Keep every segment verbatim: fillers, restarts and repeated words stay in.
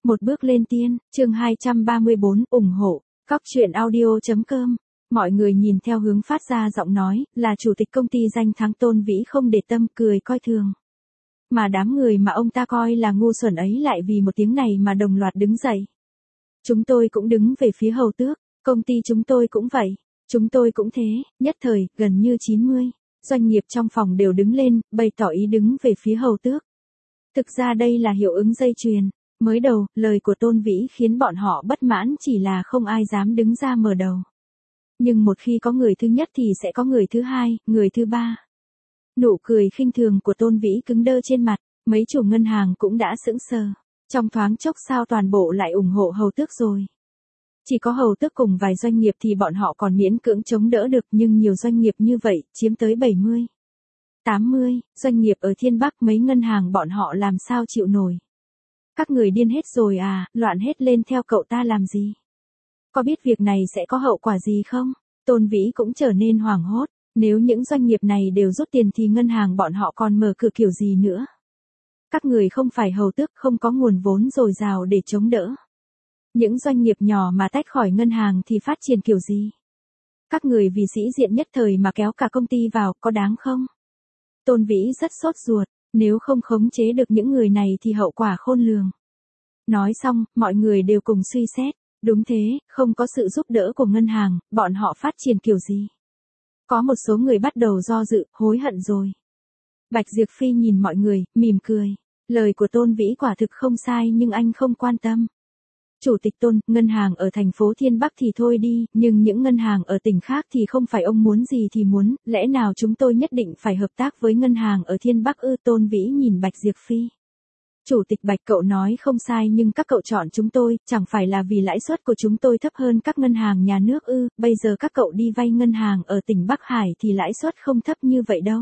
Một bước lên tiên, chương hai trăm ba mươi bốn, ủng hộ, cóc truyện audio.com. Mọi người nhìn theo hướng phát ra giọng nói, là chủ tịch công ty danh thắng Tôn Vĩ không để tâm, cười coi thường. Mà đám người mà ông ta coi là ngu xuẩn ấy lại vì một tiếng này mà đồng loạt đứng dậy. Chúng tôi cũng đứng về phía Hầu Tước, công ty chúng tôi cũng vậy, chúng tôi cũng thế, nhất thời, gần như chín mươi doanh nghiệp trong phòng đều đứng lên, bày tỏ ý đứng về phía Hầu Tước. Thực ra đây là hiệu ứng dây chuyền. Mới đầu, lời của Tôn Vĩ khiến bọn họ bất mãn chỉ là không ai dám đứng ra mở đầu. Nhưng một khi có người thứ nhất thì sẽ có người thứ hai, người thứ ba. Nụ cười khinh thường của Tôn Vĩ cứng đơ trên mặt, mấy chủ ngân hàng cũng đã sững sờ. Trong thoáng chốc sao toàn bộ lại ủng hộ Hầu Tước rồi. Chỉ có Hầu Tước cùng vài doanh nghiệp thì bọn họ còn miễn cưỡng chống đỡ được, nhưng nhiều doanh nghiệp như vậy, chiếm tới bảy mươi, tám mươi, doanh nghiệp ở Thiên Bắc mấy ngân hàng bọn họ làm sao chịu nổi. Các người điên hết rồi à, loạn hết lên theo cậu ta làm gì? Có biết việc này sẽ có hậu quả gì không? Tôn Vĩ cũng trở nên hoảng hốt, nếu những doanh nghiệp này đều rút tiền thì ngân hàng bọn họ còn mở cửa kiểu gì nữa? Các người không phải Hầu Tước, không có nguồn vốn dồi dào để chống đỡ. Những doanh nghiệp nhỏ mà tách khỏi ngân hàng thì phát triển kiểu gì? Các người vì sĩ diện nhất thời mà kéo cả công ty vào, có đáng không? Tôn Vĩ rất sốt ruột. Nếu không khống chế được những người này thì hậu quả khôn lường. Nói xong, mọi người đều cùng suy xét. Đúng thế, không có sự giúp đỡ của ngân hàng, bọn họ phát triển kiểu gì? Có một số người bắt đầu do dự, hối hận rồi. Bạch Diệp Phi nhìn mọi người, mỉm cười. Lời của Tôn Vĩ quả thực không sai nhưng anh không quan tâm. Chủ tịch Tôn, ngân hàng ở thành phố Thiên Bắc thì thôi đi, nhưng những ngân hàng ở tỉnh khác thì không phải ông muốn gì thì muốn, lẽ nào chúng tôi nhất định phải hợp tác với ngân hàng ở Thiên Bắc ư? Tôn Vĩ nhìn Bạch Diệp Phi. Chủ tịch Bạch, cậu nói không sai nhưng các cậu chọn chúng tôi, chẳng phải là vì lãi suất của chúng tôi thấp hơn các ngân hàng nhà nước ư? Bây giờ các cậu đi vay ngân hàng ở tỉnh Bắc Hải thì lãi suất không thấp như vậy đâu.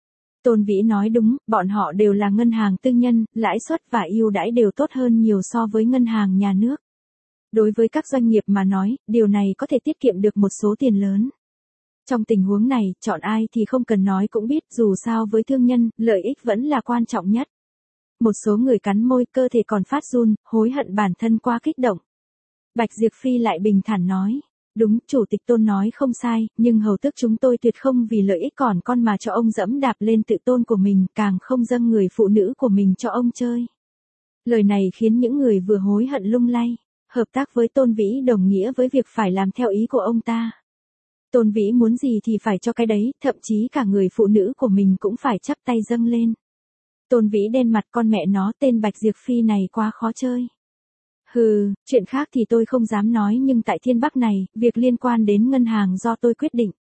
Tôn Vĩ nói đúng, bọn họ đều là ngân hàng tư nhân, lãi suất và ưu đãi đều tốt hơn nhiều so với ngân hàng nhà nước. Đối với các doanh nghiệp mà nói, điều này có thể tiết kiệm được một số tiền lớn. Trong tình huống này, chọn ai thì không cần nói cũng biết, dù sao với thương nhân, lợi ích vẫn là quan trọng nhất. Một số người cắn môi, cơ thể còn phát run, hối hận bản thân quá kích động. Bạch Diệp Phi lại bình thản nói. Đúng, Chủ tịch Tôn nói không sai, nhưng Hầu Tước chúng tôi tuyệt không vì lợi ích còn con mà cho ông dẫm đạp lên tự tôn của mình, càng không dâng người phụ nữ của mình cho ông chơi. Lời này khiến những người vừa hối hận lung lay. Hợp tác với Tôn Vĩ đồng nghĩa với việc phải làm theo ý của ông ta. Tôn Vĩ muốn gì thì phải cho cái đấy, thậm chí cả người phụ nữ của mình cũng phải chắp tay dâng lên. Tôn Vĩ đen mặt, con mẹ nó, tên Bạch Diệp Phi này quá khó chơi. Hừ, chuyện khác thì tôi không dám nói nhưng tại Thiên Bắc này, việc liên quan đến ngân hàng do tôi quyết định.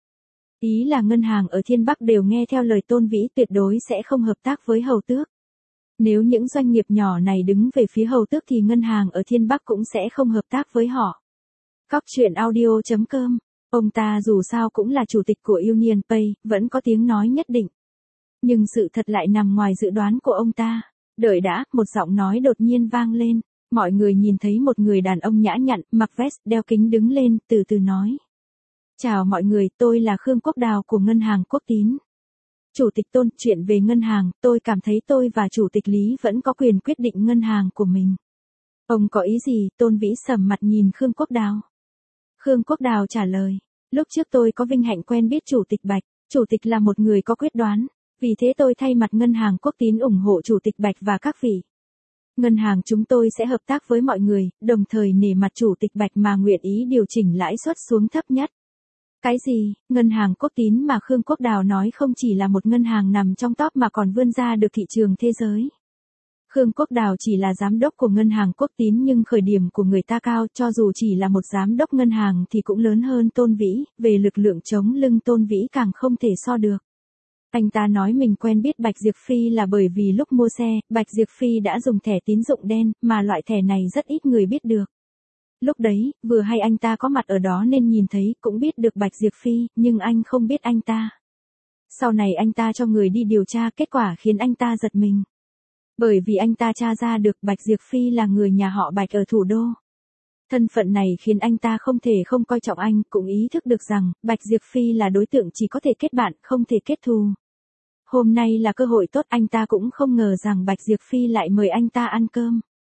Ý là ngân hàng ở Thiên Bắc đều nghe theo lời Tôn Vĩ, tuyệt đối sẽ không hợp tác với Hầu Tước. Nếu những doanh nghiệp nhỏ này đứng về phía Hầu Tước thì ngân hàng ở Thiên Bắc cũng sẽ không hợp tác với họ. Cóc truyện audio.com. Ông ta dù sao cũng là chủ tịch của Union Pay, vẫn có tiếng nói nhất định. Nhưng sự thật lại nằm ngoài dự đoán của ông ta. Đợi đã, một giọng nói đột nhiên vang lên. Mọi người nhìn thấy một người đàn ông nhã nhặn, mặc vest, đeo kính đứng lên, từ từ nói. Chào mọi người, tôi là Khương Quốc Đào của Ngân hàng Quốc Tín. Chủ tịch Tôn, chuyện về ngân hàng, tôi cảm thấy tôi và Chủ tịch Lý vẫn có quyền quyết định ngân hàng của mình. Ông có ý gì? Tôn Vĩ sầm mặt nhìn Khương Quốc Đào. Khương Quốc Đào trả lời, lúc trước tôi có vinh hạnh quen biết Chủ tịch Bạch, Chủ tịch là một người có quyết đoán, vì thế tôi thay mặt Ngân hàng Quốc Tín ủng hộ Chủ tịch Bạch và các vị. Ngân hàng chúng tôi sẽ hợp tác với mọi người, đồng thời nể mặt Chủ tịch Bạch mà nguyện ý điều chỉnh lãi suất xuống thấp nhất. Cái gì? Ngân hàng Quốc Tín mà Khương Quốc Đào nói không chỉ là một ngân hàng nằm trong top mà còn vươn ra được thị trường thế giới. Khương Quốc Đào chỉ là giám đốc của Ngân hàng Quốc Tín nhưng khởi điểm của người ta cao, cho dù chỉ là một giám đốc ngân hàng thì cũng lớn hơn Tôn Vĩ, về lực lượng chống lưng Tôn Vĩ càng không thể so được. Anh ta nói mình quen biết Bạch Diệp Phi là bởi vì lúc mua xe, Bạch Diệp Phi đã dùng thẻ tín dụng đen, mà loại thẻ này rất ít người biết được. Lúc đấy, vừa hay anh ta có mặt ở đó nên nhìn thấy, cũng biết được Bạch Diệp Phi, nhưng anh không biết anh ta. Sau này anh ta cho người đi điều tra, kết quả khiến anh ta giật mình. Bởi vì anh ta tra ra được Bạch Diệp Phi là người nhà họ Bạch ở thủ đô. Thân phận này khiến anh ta không thể không coi trọng anh, cũng ý thức được rằng, Bạch Diệp Phi là đối tượng chỉ có thể kết bạn, không thể kết thù. Hôm nay là cơ hội tốt, anh ta cũng không ngờ rằng Bạch Diệp Phi lại mời anh ta ăn cơm.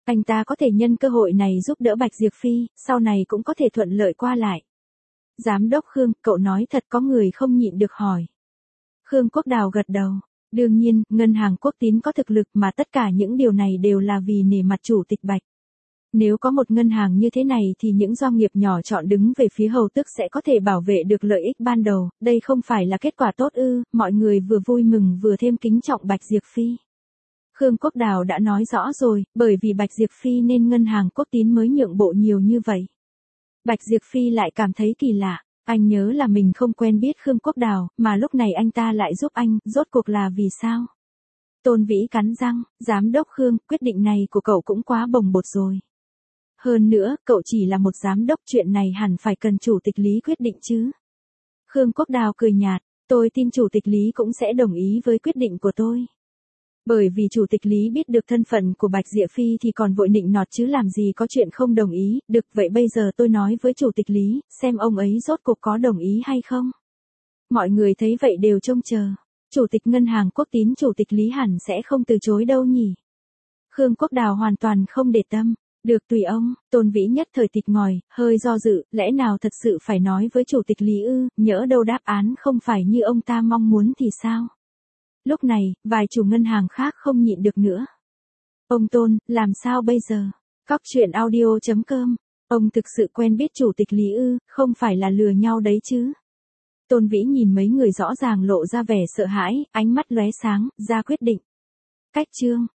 Anh ta có thể nhân cơ hội này giúp đỡ Bạch Diệp Phi, sau này cũng có thể thuận lợi qua lại. Giám đốc Khương, cậu nói thật, có người không nhịn được hỏi. Khương Quốc Đào gật đầu. Đương nhiên, ngân hàng Quốc Tín có thực lực mà tất cả những điều này đều là vì nể mặt chủ tịch Bạch. Nếu có một ngân hàng như thế này thì những doanh nghiệp nhỏ chọn đứng về phía hầu tước sẽ có thể bảo vệ được lợi ích ban đầu, đây không phải là kết quả tốt ư? Mọi người vừa vui mừng vừa thêm kính trọng Bạch Diệp Phi. Khương Quốc Đào đã nói rõ rồi, bởi vì Bạch Diệp Phi nên ngân hàng Quốc Tín mới nhượng bộ nhiều như vậy. Bạch Diệp Phi lại cảm thấy kỳ lạ, anh nhớ là mình không quen biết Khương Quốc Đào, mà lúc này anh ta lại giúp anh, rốt cuộc là vì sao? Tôn Vĩ cắn răng, giám đốc Khương, quyết định này của cậu cũng quá bồng bột rồi. Hơn nữa, cậu chỉ là một giám đốc, chuyện này hẳn phải cần chủ tịch Lý quyết định chứ. Khương Quốc Đào cười nhạt, tôi tin chủ tịch Lý cũng sẽ đồng ý với quyết định của tôi. Bởi vì chủ tịch Lý biết được thân phận của Bạch Diệp Phi thì còn vội nịnh nọt chứ làm gì có chuyện không đồng ý, được vậy bây giờ tôi nói với chủ tịch Lý, xem ông ấy rốt cuộc có đồng ý hay không. Mọi người thấy vậy đều trông chờ, chủ tịch ngân hàng Quốc Tín chủ tịch Lý hẳn sẽ không từ chối đâu nhỉ. Khương Quốc Đào hoàn toàn không để tâm. Được tùy ông, Tôn Vĩ nhất thời tịt ngòi, hơi do dự, lẽ nào thật sự phải nói với chủ tịch Lý ư, nhỡ đâu đáp án không phải như ông ta mong muốn thì sao? Lúc này, vài chủ ngân hàng khác không nhịn được nữa. Ông Tôn, làm sao bây giờ? Cóc truyện audio chấm com, ông thực sự quen biết chủ tịch Lý ư, không phải là lừa nhau đấy chứ? Tôn Vĩ nhìn mấy người rõ ràng lộ ra vẻ sợ hãi, ánh mắt lóe sáng, ra quyết định. Cách chương.